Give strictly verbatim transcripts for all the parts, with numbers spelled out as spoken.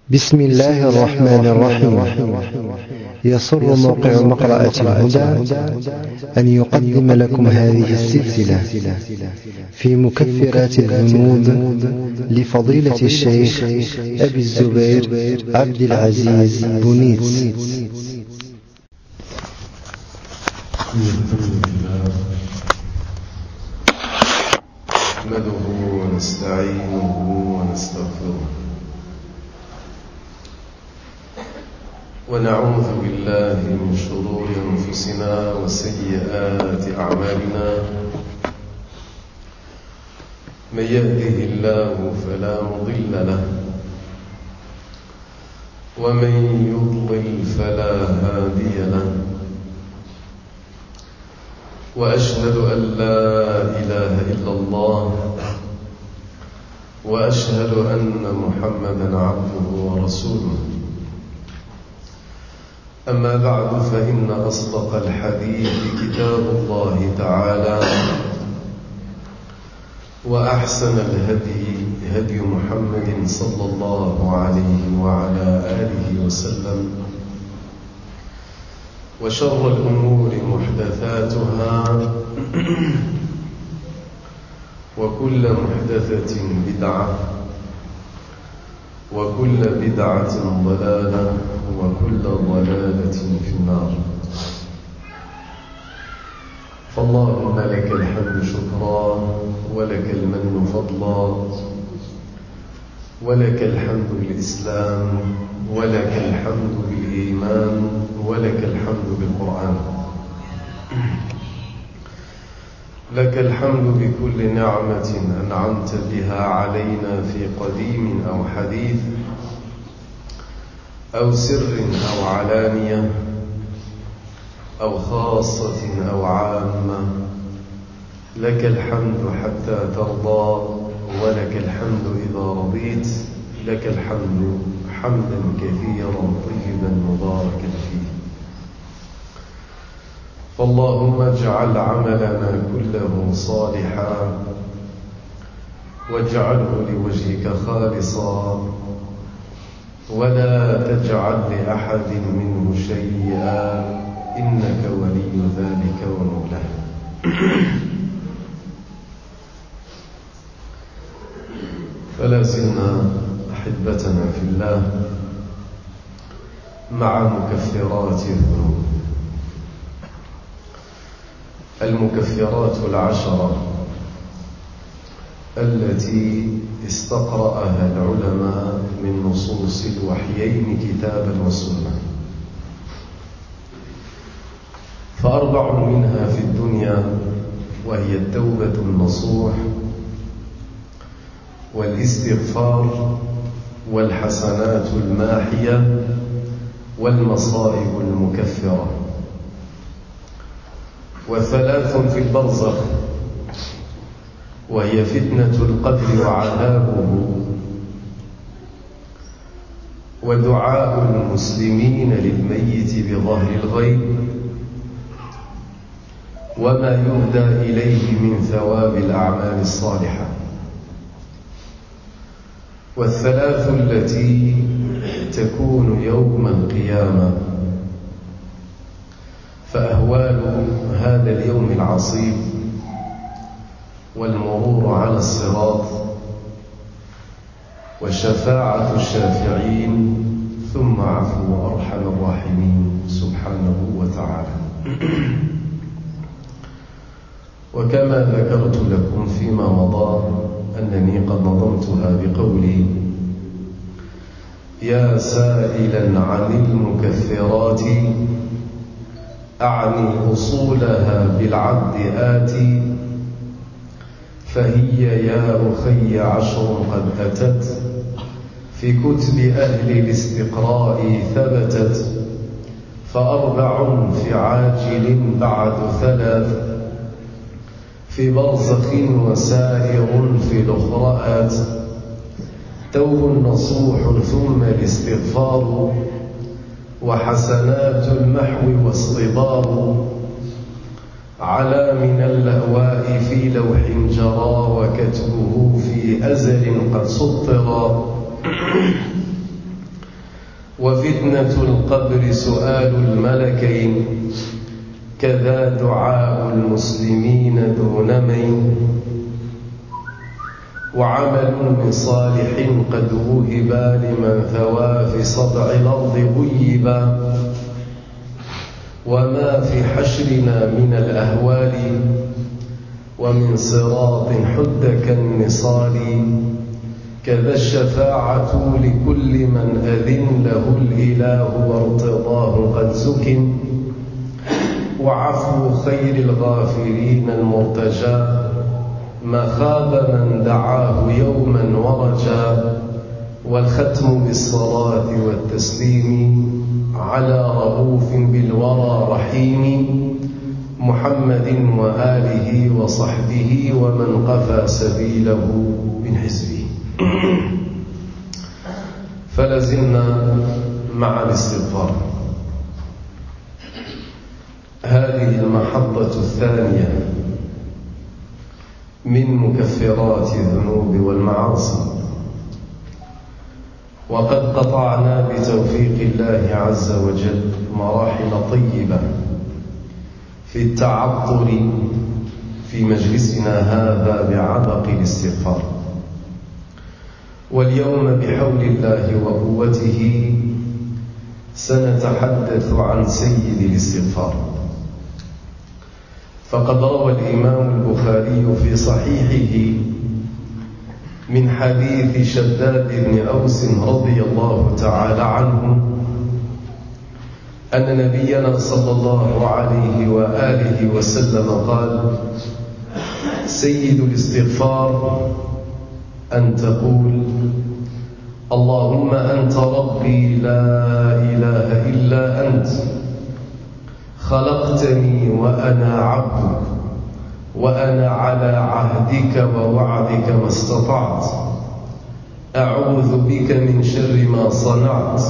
بسم الله الرحمن الرحيم. يسر موقع مقرأة الهدى أن يقدم لكم هذه السلسلة في مكفرات الذنوب لفضيلة الشيخ أبي الزبير عبد العزيز بونيتس. نحمده ونستعينه ونستغفره ونعوذ بالله من شرور أنفسنا وسيئات أعمالنا. من يهده الله فلا مضل له ومن يضلل فلا هادي له، وأشهد أن لا إله إلا الله وأشهد أن محمدا عبده ورسوله. أما بعد، فإن أصدق الحديث كتاب الله تعالى، وأحسن الهدي هدي محمد صلى الله عليه وعلى آله وسلم، وشر الأمور محدثاتها، وكل محدثة بدعة، وكل بدعة ضلالة، وكل ضلالة في النار. فاللهم لك الحمد شكرا، ولك المن فضلا، ولك الحمد بالإسلام، ولك الحمد بالإيمان، ولك الحمد بالقرآن. لك الحمد بكل نعمة أنعمت بها علينا في قديم أو حديث، أو سر أو علانية، أو خاصة أو عامة. لك الحمد حتى ترضى، ولك الحمد إذا رضيت. لك الحمد حمدا كثيرا طيبا مباركا فيه. فاللهم اجعل عملنا كله صالحا، واجعله لوجهك خالصا، ولا تجعل لأحد منه شيئا، إنك ولي ذلك ومولاه. فلا زلنا أحبتنا في الله مع مكفرات الذنوب، المكفرات العشرة التي استقرأها العلماء من نصوص الوحيين كتابا وسنة. فأربع منها في الدنيا، وهي التوبة النصوح، والاستغفار، والحسنات الماحية، والمصائب المكفرة. وثلاث في البرزخ، وهي فتنة القبر وعذابه، ودعاء المسلمين للميت بظهر الغيب، وما يهدى إليه من ثواب الأعمال الصالحة. والثلاث التي تكون يوم القيامة، فأهوال هذا اليوم العصيب، والمرور على الصراط، وشفاعة الشافعين، ثم عفو أرحم الراحمين سبحانه وتعالى. وكما ذكرت لكم فيما مضى أنني قد نظمتها بقولي: يا سائلا عن المكفرات، أعني أصولها بالعد آتي، فهي يا أخي عشر قد أتت، في كتب أهل الاستقراء ثبتت. فأربع في عاجل بعد ثلاث، في برزخ وسائر في الأخرآت. توب نصوح ثم الاستغفار، وحسنات المحو واصطبار. على من اللأواء في لوح جرى، وكتبه في أزل قد سطرا. وفتنة القبر سؤال الملكين كذا دعاء المسلمين دون مين وعمل من صالح قد وهبا لمن ثوى في صدع الأرض غيبا وما في حشرنا من الأهوال ومن صراط حد كالنصال كذا الشفاعة لكل من أذن له الإله وارتضاه قد سكن وعفو خير الغافرين المرتجى ما خاب من دعاه يوما ورجا والختم بالصلاة والتسليم على رؤوف بالورى رحيم محمد وآله وصحبه ومن قفى سبيله من حزبه. فلازلنا مع الاستغفار، هذه المحطة الثانية من مكفرات الذنوب والمعاصي، وقد قطعنا بتوفيق الله عز وجل مراحل طيبة في التعطر في مجلسنا هذا بعبق الاستغفار، واليوم بحول الله وقوته سنتحدث عن سيد الاستغفار. فقد روى الإمام البخاري في صحيحه من حديث شداد بن أوس رضي الله تعالى عنه أن نبينا صلى الله عليه وآله وسلم قال: سيد الاستغفار أن تقول اللهم أنت ربي لا إله إلا أنت خلقتني وأنا عبدك وأنا على عهدك ووعدك ما استطعت أعوذ بك من شر ما صنعت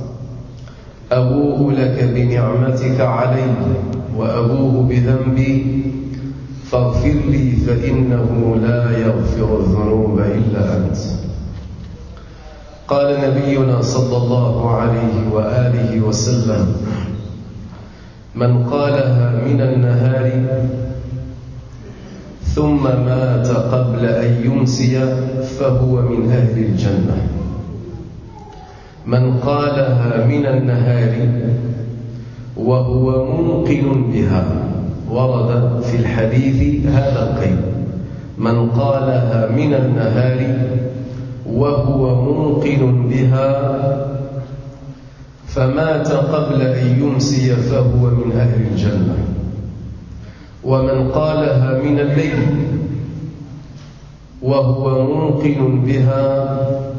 أبوء لك بنعمتك علي وأبوء بذنبي فاغفر لي فإنه لا يغفر الذنوب إلا أنت. قال نبينا صلى الله عليه وآله وسلم: من قالها من النهار ثم مات قبل أن يمسي فهو من أهل الجنة. من قالها من النهار وهو موقن بها، ورد في الحديث هذا القيد: من قالها من النهار وهو موقن بها فمات قبل أن يمسي فهو من أهل الجنة. ومن قالها من الليل وهو موقن بها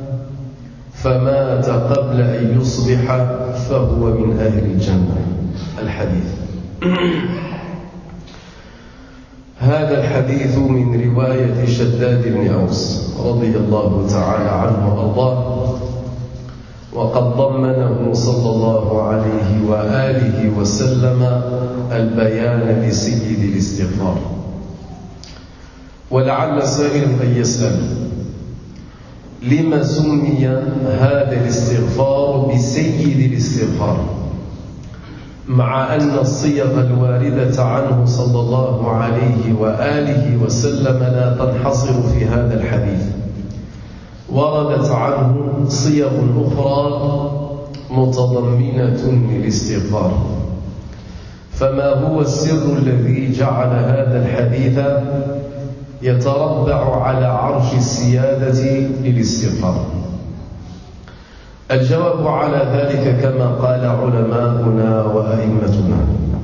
فمات قبل أن يصبح فهو من أهل الجنة. الحديث. هذا الحديث من رواية شداد بن أوس رضي الله تعالى عنه وأرضاه، وقد ضمنه صلى الله عليه وآله وسلم البيان لسيد الاستغفار. ولعل سائل أن يسأل: لما سمي هذا الاستغفار بسيد الاستغفار، مع أن الصيغ الواردة عنه صلى الله عليه وآله وسلم لا تنحصر في هذا الحديث؟ وردت عنه صيغ أخرى متضمنة للاستغفار. فما هو السر الذي جعل هذا الحديث يتربع على عرش السيادة للاستغفار؟ الجواب على ذلك كما قال علماؤنا وأئمتنا.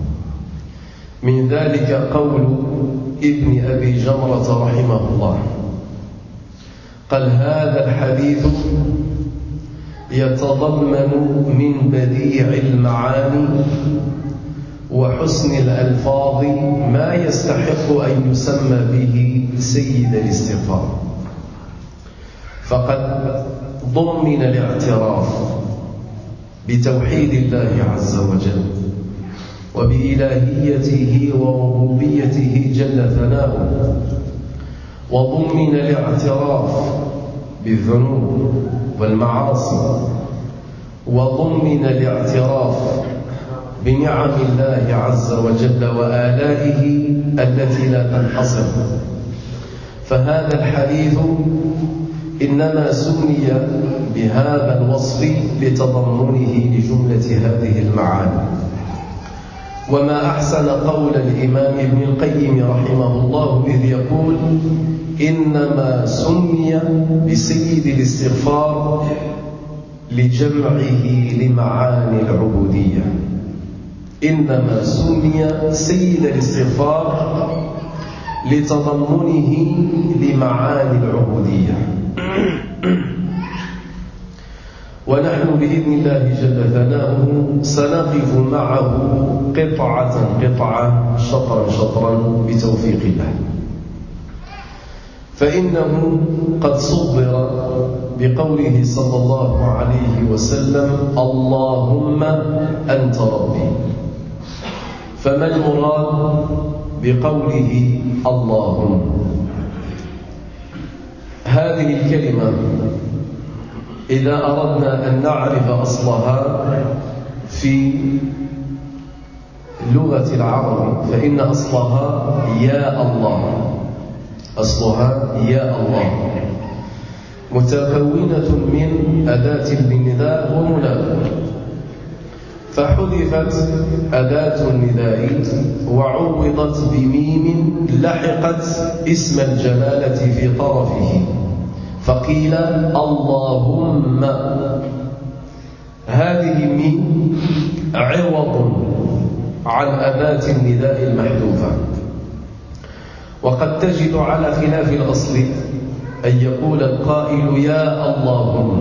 من ذلك قول ابن أبي جمرة رحمه الله، قال: هذا الحديث يتضمن من بديع المعاني وحسن الألفاظ ما يستحق أن يسمى به سيد الاستغفار. فقد ضمن الاعتراف بتوحيد الله عز وجل وبإلهيته وربوبيته جل ثناؤه، وضمن الاعتراف بالذنوب والمعاصي وضمن الاعتراف بنعم الله عز وجل وآلائه التي لا تنحصر. فهذا الحديث إنما سمي بهذا الوصف لتضمنه لجملة هذه المعاني. وما أحسن قول الإمام ابن القيم رحمه الله إذ يقول: إنما سمي بسيد الاستغفار لجمعه لمعاني العبودية. إنما سمي سيد الاستغفار لتضمنه لمعاني العبودية. ونحن بإذن الله جل ثناؤه سنقف معه قطعة قطعة شطرا شطرا بتوفيق الله. فإنه قد صبر بقوله صلى الله عليه وسلم: اللهم أنت ربي. فما المراد بقوله اللهم؟ هذه الكلمة إذا أردنا أن نعرف أصلها في لغة العرب فإن أصلها يا الله. أصلها يا الله، متكونة من أداة النداء ومنادى، فحذفت أداة النداء وعوضت بميم لحقت اسم الجلالة في طرفه، فقيل اللهم. هذه الميم عوض عن أداة النداء المحذوفة. وقد تجد على خلاف الأصل أن يقول القائل يا اللهم.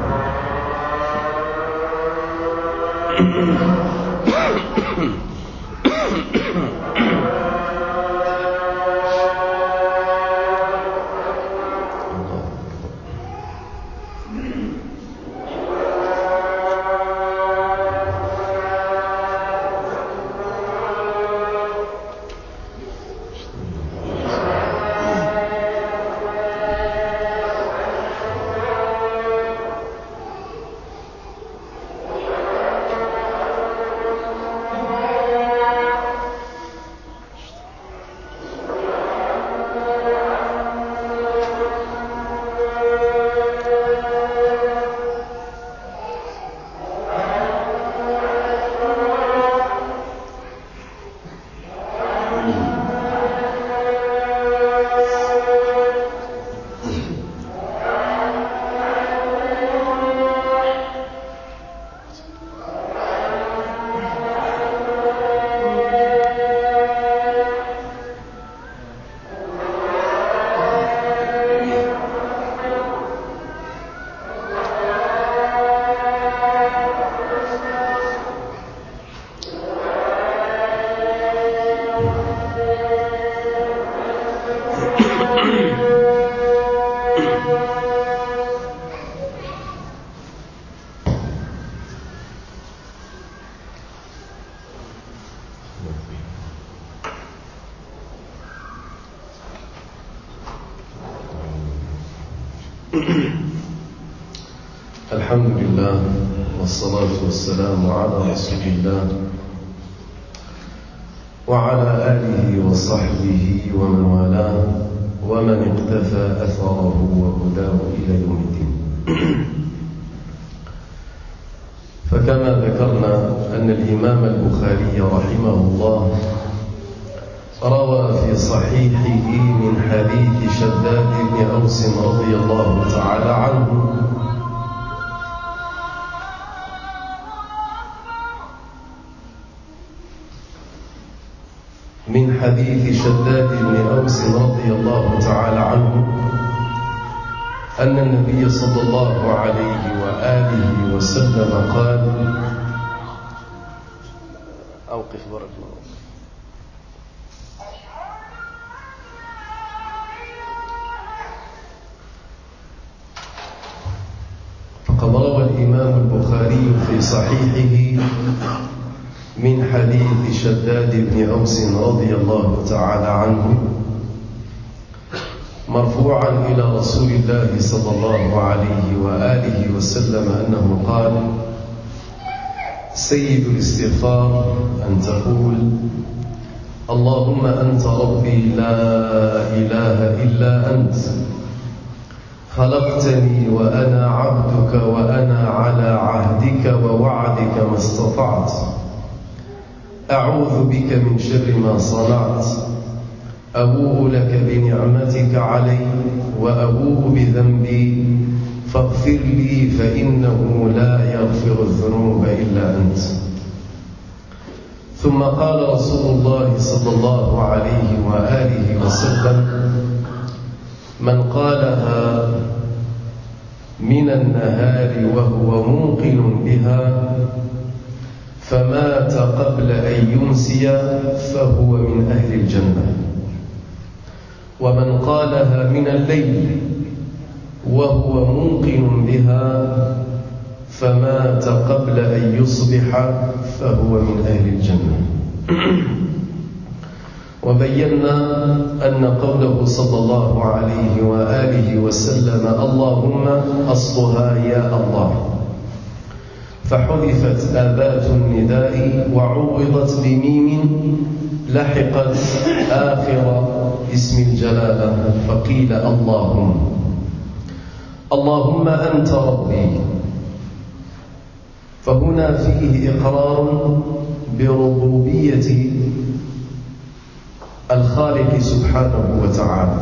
الحمد لله والصلاة والسلام على رسول الله وعلى آله وصحبه ومن والاه ومن اقتفى أثره وهداه إلى يوم الدين. فكما ذكرنا أن الإمام البخاري رحمه الله روى في صحيحه من حديث شداد بن أوس رضي الله تعالى عنه من حديث شداد بن أوس رضي الله تعالى عنه أن النبي صلى الله عليه وآله وسلم قال: أوقف بارك الله. فقد روى الإمام البخاري في صحيحه من حديث شداد بن أوس رضي الله تعالى عنه مرفوعا إلى رسول الله صلى الله عليه وآله وسلم أنه قال: سيد الاستغفار أن تقول: اللهم أنت ربي لا إله إلا أنت، خلقتني وأنا عبدك وأنا على عهدك ووعدك ما استطعت، أعوذ بك من شر ما صنعت، أبوء لك بنعمتك علي وأبوء بذنبي فاغفر لي فإنه لا يغفر الذنوب إلا أنت. ثم قال رسول الله صلى الله عليه وآله وسلم: من قالها من النهار وهو موقن بها فمات قبل أن يمسي فهو من أهل الجنة، ومن قالها من الليل وهو موقن بها فمات قبل أن يصبح فهو من أهل الجنة. وبينا أن قوله صلى الله عليه وآله وسلم اللهم أصلها يا الله، فحذفت آبات النداء وعوضت بميم لحقت آخر اسم الجلالة فقيل اللهم. اللهم أنت ربي، فهنا فيه إقرار بربوبية الخالق سبحانه وتعالى،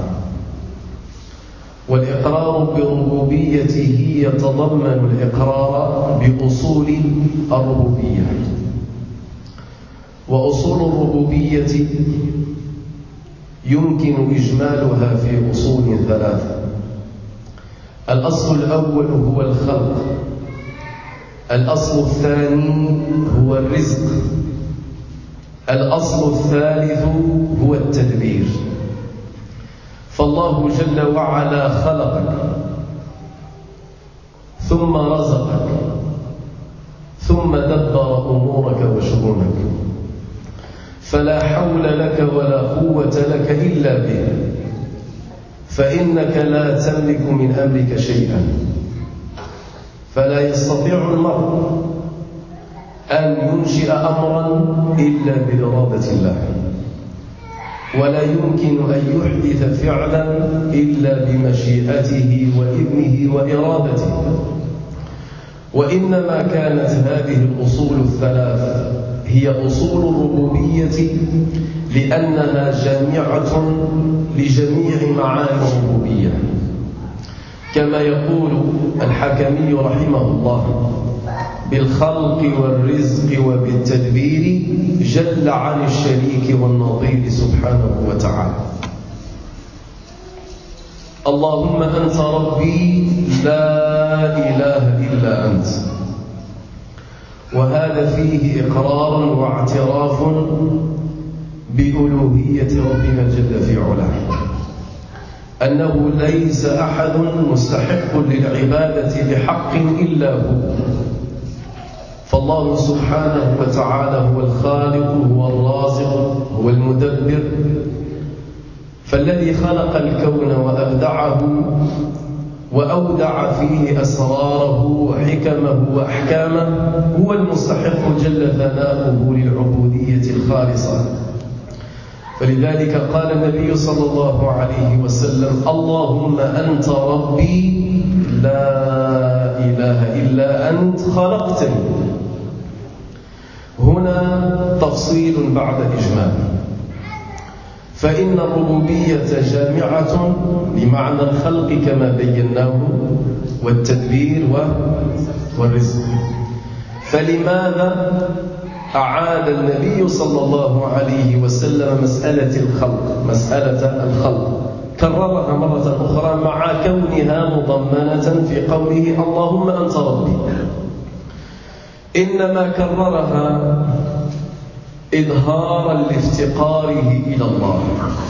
والإقرار بربوبيته يتضمن الإقرار بأصول الربوبية، وأصول الربوبية يمكن إجمالها في أصول ثلاثة. الأصل الأول هو الخلق، الأصل الثاني هو الرزق، الأصل الثالث هو التدبير. فالله جل وعلا خلقك ثم رزقك ثم دبر أمورك وشؤونك، فلا حول لك ولا قوة لك إلا به، فإنك لا تملك من أمرك شيئا. فلا يستطيع المرء أن ينشئ أمرا إلا بإرادة الله، ولا يمكن أن يحدث فعلا إلا بمشيئته وإذنه وإرادته. وإنما كانت هذه الأصول الثلاث هي أصول الربوبية لأنها جامعة لجميع معاني الربوبية، كما يقول الحكمي رحمه الله: بالخلق والرزق وبالتدبير جل عن الشريك والنظير سبحانه وتعالى. اللهم أنت ربي لا إله إلا أنت، وهذا فيه إقرار واعتراف بألوهية ربنا جل في علاه، أنه ليس أحد مستحق للعبادة بحق إلا هو. فالله سبحانه وتعالى هو الخالق، هو الرازق، هو المدبر. فالذي خلق الكون وأبدعه وأودع فيه أسراره وحكمه وأحكامه هو المستحق جل ثناؤه للعبودية الخالصة. فلذلك قال النبي صلى الله عليه وسلم: اللهم أنت ربي لا إله إلا أنت خلقتني. هنا تفصيل بعد إجمال، فإن الربوبية جامعة لمعنى الخلق كما بيناه والتدبير والرزق. فلماذا أعاد النبي صلى الله عليه وسلم مسألة الخلق مسألة الخلق كررها مرة أخرى مع كونها مضمنة في قوله اللهم أنت ربي؟ إنما كررها إظهارا لافتقاره إلى الله.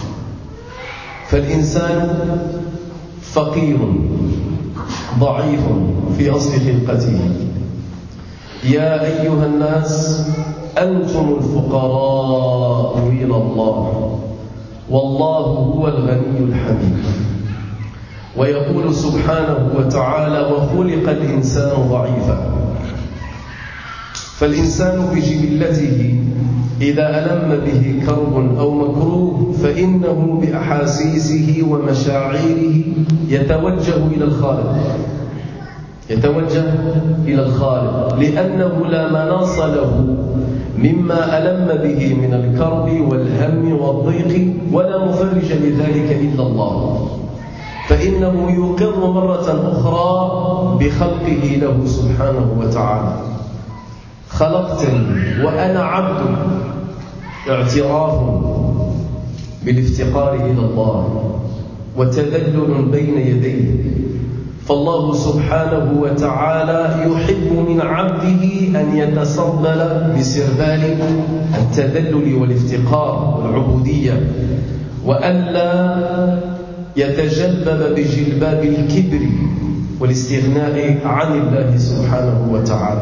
فالإنسان فقير ضعيف في أصل خلقته. يا أيها الناس أنتم الفقراء إلى الله والله هو الغني الحميد. ويقول سبحانه وتعالى: وخلق الإنسان ضعيفا. فالإنسان بجبلته إذا ألم به كرب أو مكروه فإنه بأحاسيسه ومشاعره يتوجه إلى الخالق يتوجه إلى الخالق لأنه لا مناص له مما ألم به من الكرب والهم والضيق ولا مفرج لذلك إلا الله، فإنه يقر مرة أخرى بخلقه له سبحانه وتعالى. خلقتني وأنا عبد، اعتراف بالافتقار إلى الله وتذلل بين يديه. فالله سبحانه وتعالى يحب من عبده أن يتسربل بسربال التذلل والافتقار والعبودية، وألا يتجلبب بجلباب الكبر والاستغناء عن الله سبحانه وتعالى.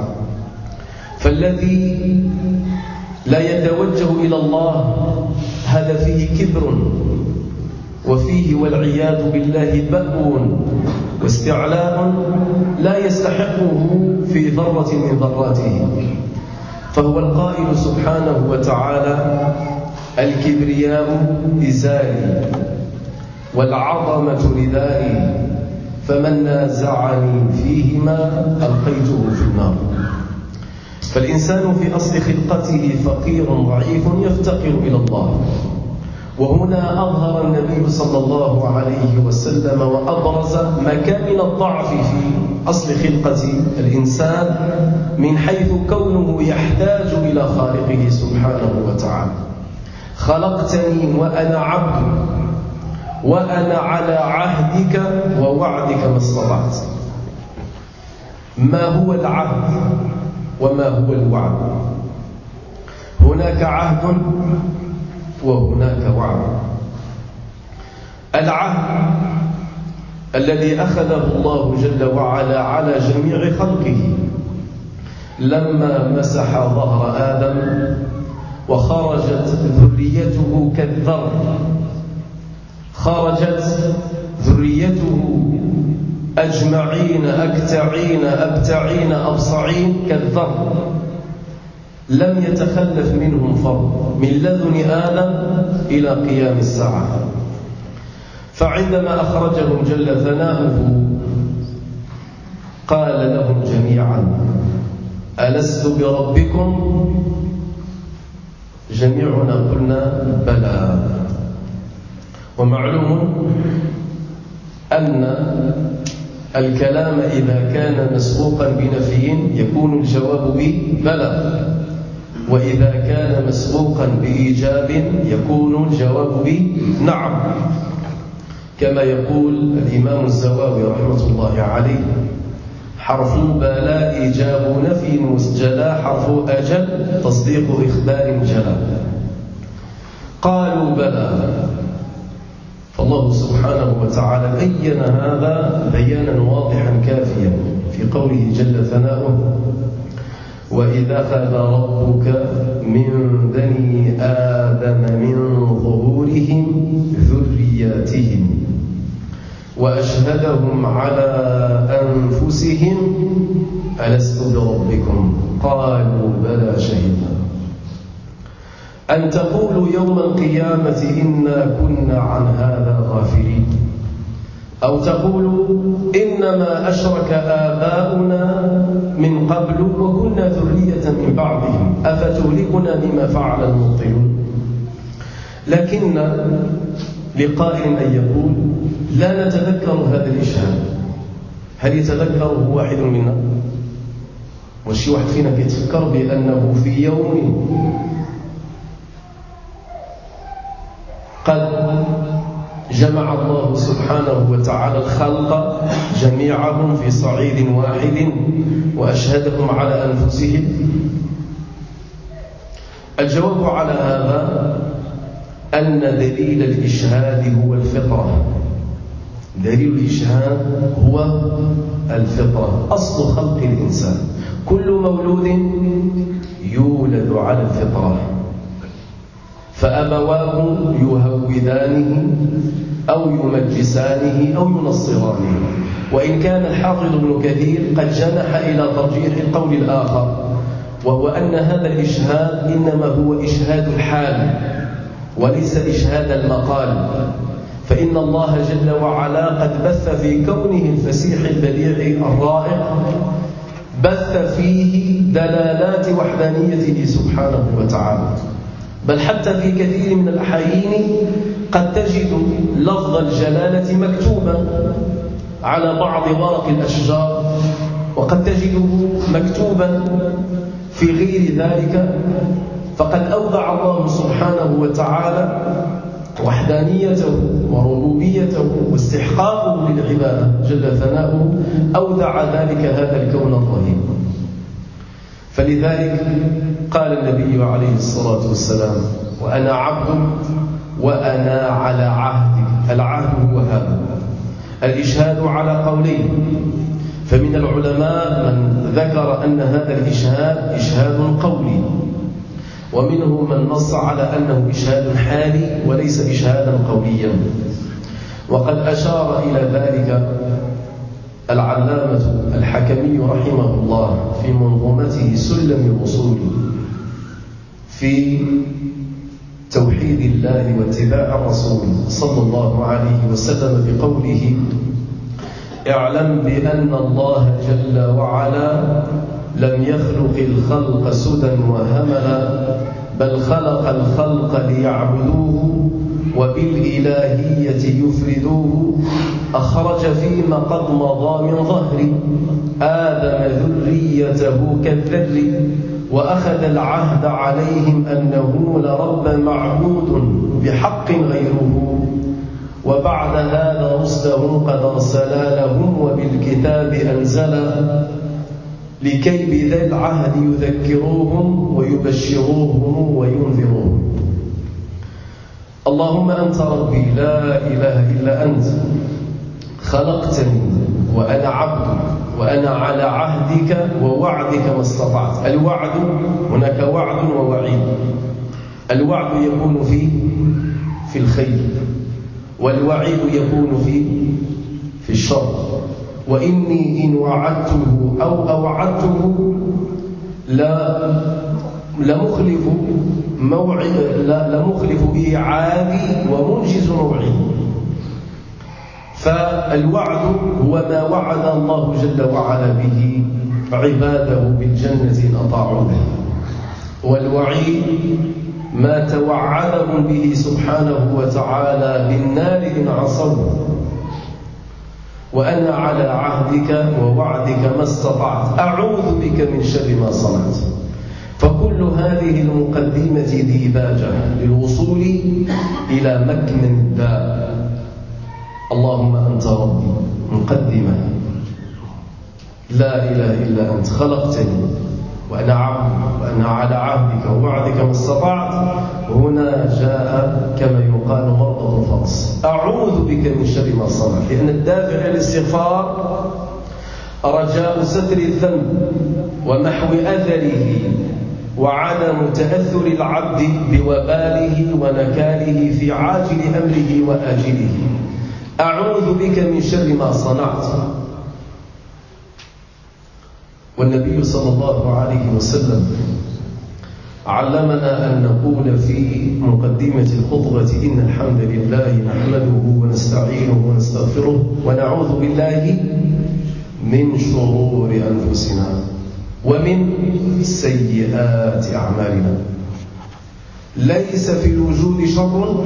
فالذي لا يتوجه إلى الله هذا فيه كبر، وفيه والعياذ بالله بأو واستعلاء لا يستحقه في ذرة من ذراته. فهو القائل سبحانه وتعالى: الكبرياء إزاري والعظمة ردائي فمن نازعني فيهما ألقيته في النار. فالإنسان في أصل خلقته فقير ضعيف يفتقر إلى الله. وهنا أظهر النبي صلى الله عليه وسلم وأبرز مكامن الضعف في أصل خلقة الإنسان من حيث كونه يحتاج إلى خالقه سبحانه وتعالى. خلقتني وأنا عبد وأنا على عهدك ووعدك ما استطعت. ما هو العهد وما هو الوعد؟ هناك عهد وهناك وعد. العهد الذي أخذه الله جل وعلا على جميع خلقه لما مسح ظهر آدم وخرجت ذريته كالذر، خرجت ذريته أجمعين أكتعين أبتعين أبصعين كالذر، لم يتخلف منهم فرد من لدن آدم إلى قيام الساعة. فعندما أخرجهم جل ثناؤه قال لهم جميعا: ألست بربكم؟ جميعنا قلنا بلى. ومعلوم أن الكلام إذا كان مسبوقا بنفي يكون الجواب به بلى، وإذا كان مسبوقا بإيجاب يكون الجواب به نعم، كما يقول الإمام الزواوي رحمة الله عليه: حرف بلا إيجاب نفي مسجلا، حرف أجل تصديق إخبار جلا. قالوا بلى. فالله سبحانه وتعالى بين هذا بيانا واضحا كافيا في قوله جل ثناؤه: وإذا أخذ ربك من بني آدم من ظهورهم ذرياتهم وأشهدهم على أنفسهم ألست بربكم؟ قالوا بلى شهدنا. أن تقولوا يوم القيامة إنا كنا عن هذا غافلين، أو تقولوا إنما أشرك آباؤنا من قبل وكنا ذرية من بعضهم أفتهلكنا بما فعل المبطلون. لكن لقائل أن يقول: لا نتذكر هذا الإشهاد. هل يتذكره واحد منا؟ والشي واحد فينا يتفكر بأنه في يوم قد جمع الله سبحانه وتعالى الخلق جميعهم في صعيد واحد وأشهدهم على أنفسهم؟ الجواب على هذا أن دليل الإشهاد هو الفطرة. دليل الإشهاد هو الفطرة، أصل خلق الإنسان. كل مولود يولد على الفطرة، فأبواه يهودانه أو يمجسانه أو ينصرانه. وإن كان الحافظ ابن كثير قد جنح إلى ترجيح القول الآخر وهو أن هذا الإشهاد إنما هو إشهاد الحال وليس إشهاد المقال، فإن الله جل وعلا قد بث في كونه الفسيح البديع الرائق بث فيه دلالات وحدانيته سبحانه وتعالى. بل حتى في كثير من الأحايين قد تجد لفظ الجلالة مكتوبا على بعض ورق الأشجار، وقد تجده مكتوبا في غير ذلك. فقد أودع الله سبحانه وتعالى وحدانيته وربوبيته واستحقاقه للعبادة جل ثناؤه، أودع ذلك هذا الكون الرهيب. فلذلك قال النبي عليه الصلاة والسلام: وأنا عبد وأنا على عهدك. العهد هو هذا الإشهاد على قولين، فمن العلماء من ذكر أن هذا الإشهاد إشهاد قولي، ومنهم من نص على أنه إشهاد حالي وليس إشهادا قوليا. وقد أشار إلى ذلك العلامة الحكمي رحمه الله في منظومته سلم الوصول في توحيد الله واتباع الرسول صلى الله عليه وسلم بقوله: اعلم بأن الله جل وعلا لم يخلق الخلق سدى وهملا، بل خلق الخلق ليعبدوه وبالإلهية يفردوه. أخرج فيما قد مضى من ظهر آدم ذريته كالذر، وأخذ العهد عليهم أنه لرب معبود بحق غيره، وبعد هذا رسله قد أرسلا لهم وبالكتاب أنزلا، لكي بذا العهد يذكروهم ويبشروهم وينذروهم. اللهم أنت ربي لا إله إلا أنت، خلقتني وأنا عبدك وأنا على عهدك ووعدك ما استطعت. الوعد هناك وعد ووعيد. الوعد يكون في في الخير، والوعيد يكون في في الشر. وإني إن وعدته أو أوعدته لا لمخلف موعد لا لمخلف إيعادي ومنجز موعدي. فالوعد هو ما وعد الله جل وعلا به عباده بالجنة إن أطاعوا به، والوعيد ما توعدهم به سبحانه وتعالى بالنار إن عصوا. وأنا على عهدك ووعدك ما استطعت، أعوذ بك من شر ما صنعت. فكل هذه المقدمة ديباجة للوصول إلى مكمن الداء. اللهم أنت ربي، مقدمة لا إله إلا أنت، خلقتني وأنا عبد وأنا على عهدك ووعدك ما استطعت. هنا جاء كما يقال مربط الفرس، أعوذ بك من شر ما صنعت، لأن الدافع للاستغفار رجاء ستر الذنب ومحو أثره وعدم تأثر العبد بوباله ونكاله في عاجل أمره وآجله. أعوذ بك من شر ما صنعت. والنبي صلى الله عليه وسلم علمنا أن نقول في مقدمة الخطبة: إن الحمد لله نحمده ونستعينه ونستغفره ونعوذ بالله من شرور أنفسنا ومن سيئات أعمالنا. ليس في الوجود شر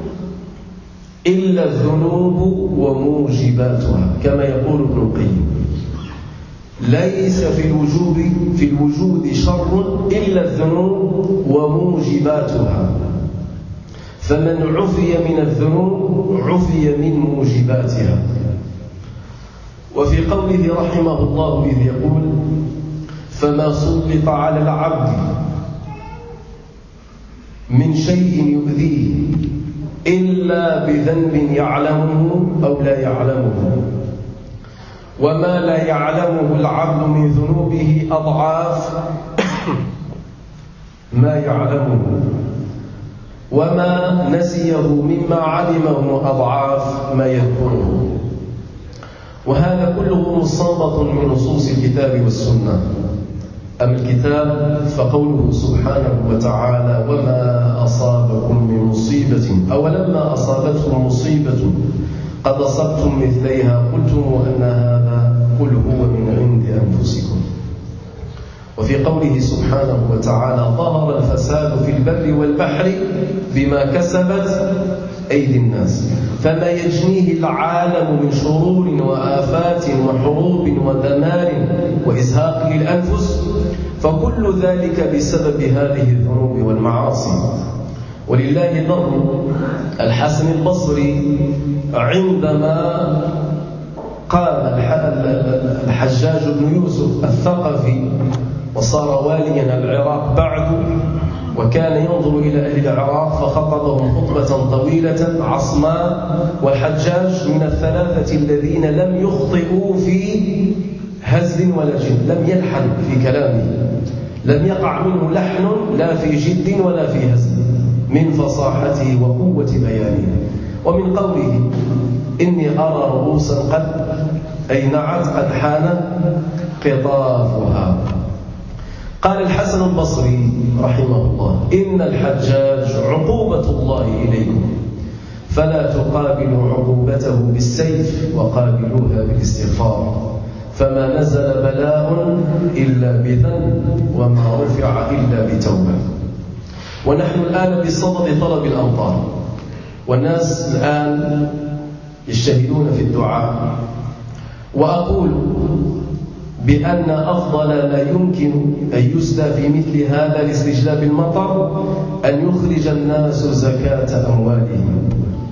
إلا الذنوب وموجباتها، كما يقول ابن القيم: ليس في الوجود في الوجود شر إلا الذنوب وموجباتها، فمن عفي من الذنوب عفي من موجباتها. وفي قوله رحمه الله إذ يقول: فما سلط على العبد من شيء يؤذيه إلا بذنب يعلمه أو لا يعلمه، وما لا يعلمه العبد من ذنوبه أضعاف ما يعلمه، وما نسيه مما علمه أضعاف ما يذكره. وهذا كله مستنبط من نصوص الكتاب والسنة. أما الكتاب فقوله سبحانه وتعالى وما أصابكم من مصيبة أولما أصابتكم مصيبة قد أصبتم مثليها قلتم أن هذا قل هو من عند أنفسكم. وفي قوله سبحانه وتعالى ظهر الفساد في البر والبحر بما كسبت أيدي الناس فما يجنيه العالم من شرور وآفات وحروب ودمار وإزهاق للأنفس فكل ذلك بسبب هذه الذنوب والمعاصي. ولله ضر الحسن البصري عندما قام الحجاج بن يوسف الثقفي وصار واليا العراق بعد وكان ينظر إلى أهل العراق فخطبهم خطبة طويلة عصماء والحجاج من الثلاثة الذين لم يخطئوا في هزل ولا جد لم يلحن في كلامه لم يقع منه لحن لا في جد ولا في هزل من فصاحته وقوة بيانه. ومن قوله إني أرى رؤوسا قد أينعت قد حان قطافها. قال الحسن البصري رحمه الله إن الحجاج عقوبة الله إليكم فلا تقابلوا عقوبته بالسيف وقابلوها بالاستغفار فما نزل بلاء إلا بذنب وما رفع إلا بتوبة. ونحن الآن بصدد طلب الأمطار والناس الآن يجتهدون في الدعاء وأقول بأن أفضل ما يمكن أن يسدى في مثل هذا لاستجلاب المطر أن يخرج الناس زكاة أموالهم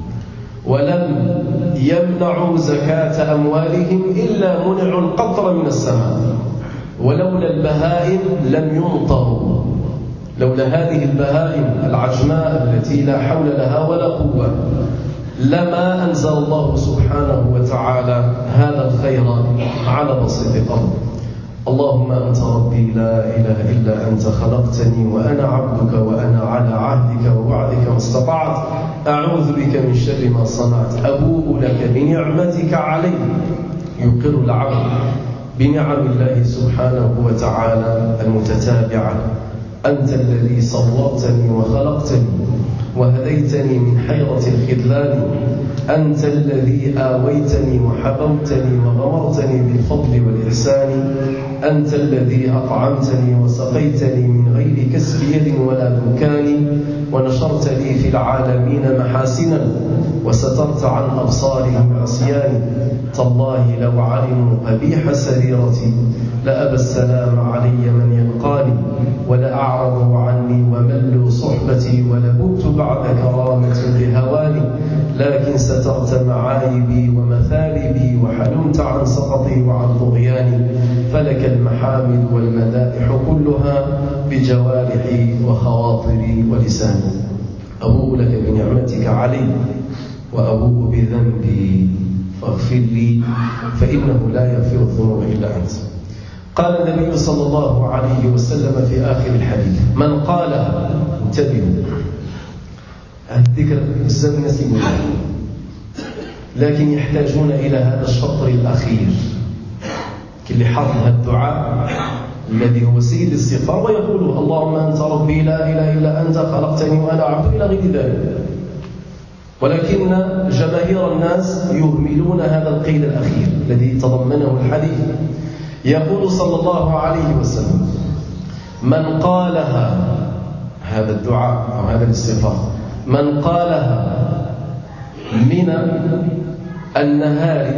ولم يمنعوا زكاة أموالهم إلا منعوا القطر من السماء ولولا البهائم لم يمطروا لولا هذه البهائم العجماء التي لا حول لها ولا قوة لما أنزل الله سبحانه وتعالى هذا الخير على بسيط الأرض. اللهم أنت ربي لا إله إلا أنت خلقتني وأنا عبدك وأنا على عهدك ووعدك ما استطعت أعوذ بك من شر ما صنعت أبوء لك بنعمتك علي. يقر العبد بنعم الله سبحانه وتعالى المتتابعة. أنت الذي صورتني وخلقتني وهديتني من حيرة الخذلان أنت الذي آويتني وحبوتني وغمرتني بالفضل والإحسان أنت الذي أطعمتني وسقيتني من غير كسب يد ولا دكان ونشرت لي في العالمين محاسنا وسترت عن أبصارهم عصياني تالله لو علموا قبيح سريرتي لأبى السلام علي من يلقاني ولأعرضوا عني وملوا صحبتي ولبت بعد كرامة لهواني لكن سترت معايبي ومثالبي وحلمت عن سقطي وعن طغياني فلك المحامد والمدائح كلها بجوارحي وخواطري ولساني. أبوء لك بنعمتك علي وأبوء بذنبي فاغفر لي فإنه لا يغفر الذنوب إلا أنت. قال النبي صلى الله عليه وسلم في آخر الحديث من قالها انتبهوا الذكر بزاف الناس يقولون لكن يحتاجون إلى هذا الشطر الأخير اللي حافظ الدعاء الذي هو سيد الاستغفار ويقول اللهم أنت ربي لا إله إلا أنت خلقتني وأنا عبد إلى غير ذلك. ولكن جماهير الناس يهملون هذا القيد الأخير الذي تضمنه الحديث. يقول صلى الله عليه وسلم من قالها هذا الدعاء أو هذا الاستغفار من قالها من النهار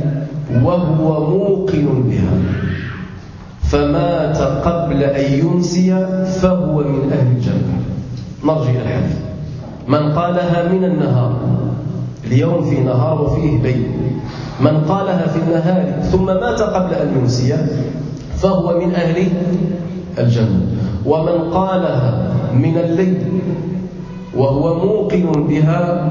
وهو موقن بها فمات قبل أن يمسي فهو من أهل الجنة. نرجع إلى الحديث. من قالها من النهار اليوم في نهار وفيه ليل من قالها في النهار ثم مات قبل أن يمسي فهو من أهل الجنة. ومن قالها من الليل وهو موقن بها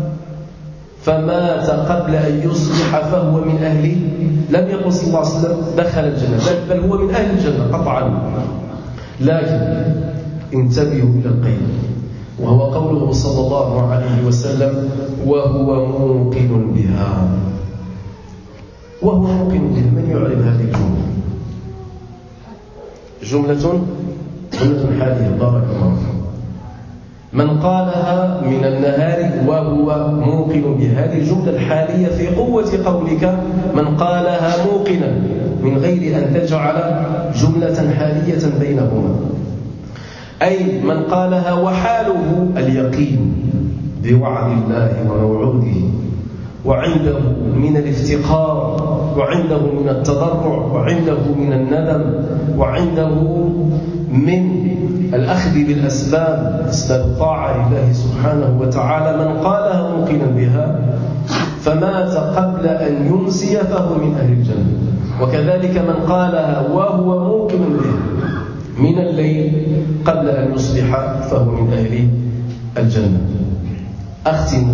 فمات قبل أن يصبح فهو من أهل لم يقل صلى الله عليه وسلم دخل الجنة بل هو من أهل الجنة قطعا. لكن انتبهوا إلى القيد وهو قوله صلى الله عليه وسلم وهو موقن بها. وهو موقن بها من يعلم هذه الجملة جملة جملة حالية. بارك الله فيكم. من قالها من النهار وهو موقن بهذه الجملة الحالية في قوة قولك من قالها موقنا من غير أن تجعل جملة حالية بينهما، أي من قالها وحاله اليقين بوعد الله وموعوده، وعنده من الافتقار، وعنده من التضرع، وعنده من الندم، وعنده من الأخذ بالأسباب، أسباب الطاعة لله سبحانه وتعالى. من قالها موقنا بها فمات قبل أن يمسي فهو من أهل الجنة. وكذلك من قالها وهو موقن بها من الليل قبل أن يصبح فهو من أهل الجنة. أختم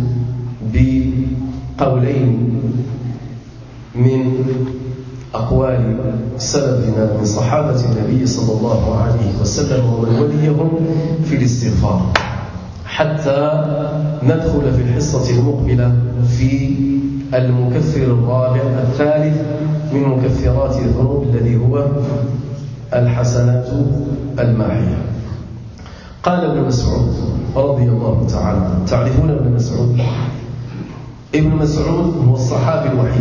بقولين من أقوال سلفنا من صحابة النبي صلى الله عليه وسلم ومن وليهم في الاستغفار، حتى ندخل في الحصة المقبلة في المكفر الرابع الثالث من مكفرات الذنوب الذي هو الحسنات الماحية. قال ابن مسعود رضي الله تعالى عنه، تعرفون ابن مسعود؟ ابن مسعود هو الصحابي الوحيد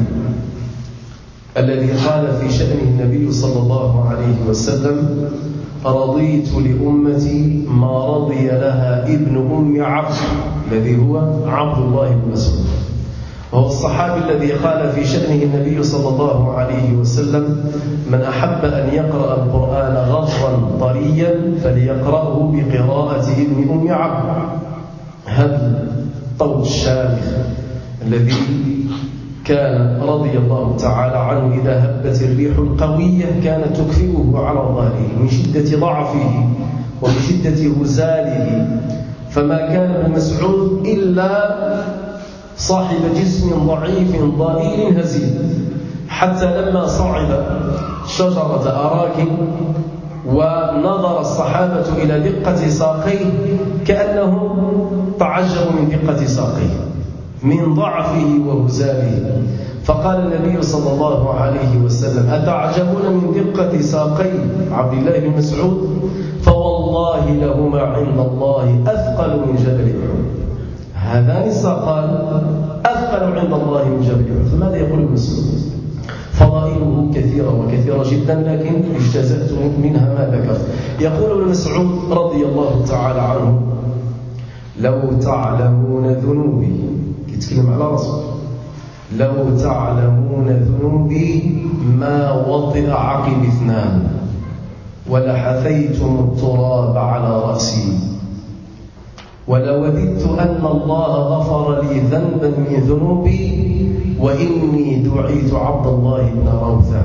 الذي قال في شأنه النبي صلى الله عليه وسلم: رضيت لأمتي ما رضي لها ابن أم عبد، الذي هو عبد الله بن مسعود. وهو الصحابي الذي قال في شأنه النبي صلى الله عليه وسلم: من أحب أن يقرأ القرآن غضا طريا فليقرأه بقراءة ابن أم عبد. هذا الطود الشامخ الذي كان رضي الله تعالى عنه إذا هبت الريح القوية كانت تكفئه على ظهره من شدة ضعفه ومن شدة هزاله، فما كان ابن مسعود إلا صاحب جسم ضعيف ضئيل هزيل، حتى لما صعد شجرة أراك ونظر الصحابة إلى دقة ساقيه كأنهم تعجبوا من دقة ساقيه من ضعفه وهزاله، فقال النبي صلى الله عليه وسلم: أتعجبون من دقة ساقي عبد الله بن مسعود؟ فوالله لهما عند الله أثقل من جبل أحد. هذان الساقان أثقل عند الله من جبل أحد. فماذا يقول ابن مسعود؟ فضائله كثيرة وكثيرة جدا، لكن اجتزأت منها ما ذكرت. يقول ابن مسعود رضي الله تعالى عنه: لو تعلمون ذنوبي، يتكلم على رسول، لو تعلمون ذنوبي ما وطئ عقب اثنان ولحثيتم التراب على رأسي، ولوددت أن الله غفر لي ذنبا من ذنوبي وإني دعيت عبد الله بن روثة.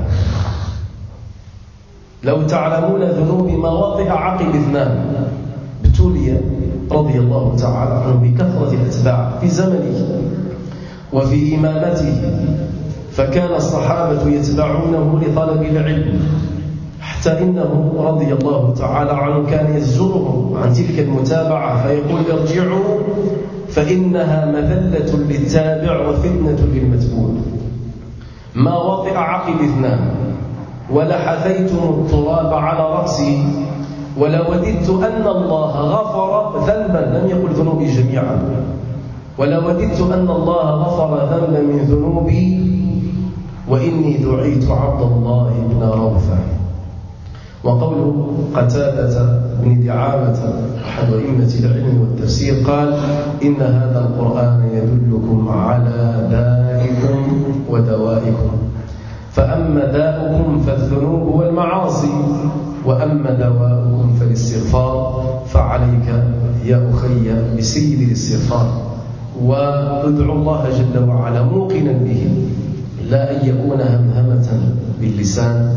لو تعلمون ذنوبي ما وطئ عقب اثنان. ابتلي رضي الله تعالى عنه بكثرة الأتباع في زمنه وفي إمامته، فكان الصحابة يتبعونه لطلب العلم، حتى إنه رضي الله تعالى عنه كان يزجرهم عن تلك المتابعة فيقول: ارجعوا فإنها مذلة للتابع وفتنة للمتبوع. ما وطئ عقب اثنان ولحثيتم التراب على رأسي ولوددت أن الله غفر ذنبا، لم يقل ذنوبي جميعا، ولوددت أن الله غفر ذنبا من ذنوبي وإني دعيت عبد الله بن روثة. وقول قتادة بن دعامة أحد أئمة العلم والتفسير قال: إن هذا القرآن يدلكم على دائكم ودوائكم، فأما داؤكم فالذنوب والمعاصي، وأما دواؤكم فالاستغفار، فعليك يا أخي بسيد الاستغفار، وادعو الله جل وعلا موقنا به، لا أن يكون همهمة باللسان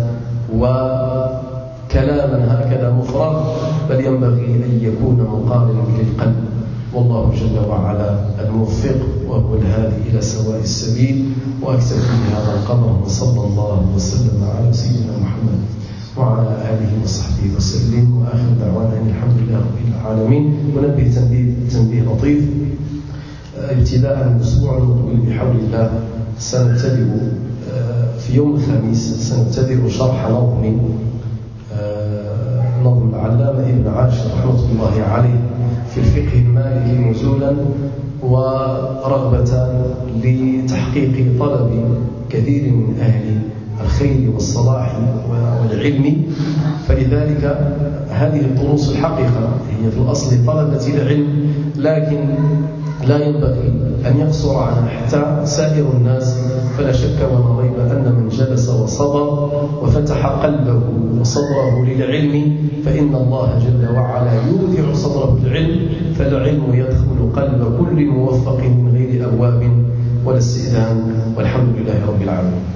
وكلاما هكذا مفرغ، بل ينبغي أن يكون مقارنا للقلب. والله جل وعلا الموفق وهو الهادي إلى سواء السبيل. وأكتفي بهذا القدر، وصلى الله وسلم على سيدنا محمد وعلى آله وصحبه وسلم، وآخر دعوانا أن الحمد لله رب العالمين. ونبه تنبيه, تنبيه لطيف. ابتداء الأسبوع المقبل بحول الله سنبتدئ في يوم الخميس سنبتدئ شرح نظم لهم العلامة ابن عاشر رحمة الله عليه في الفقه المالكي نزولا ورغبة لتحقيق طلب كثير من أهل الخير والصلاح والعلم. فلذلك هذه الدروس الحقيقة هي في الأصل طلبة العلم، لكن لا ينبغي أن يقصر عنها حتى سائر الناس. فلا شك ولا ريب أن من جلس وصبر وفتح قلبه وصدره للعلم فإن الله جل وعلا يودع صدره العلم، فالعلم يدخل قلب كل موفق من غير أبواب ولا استئذان، والحمد لله رب العالمين.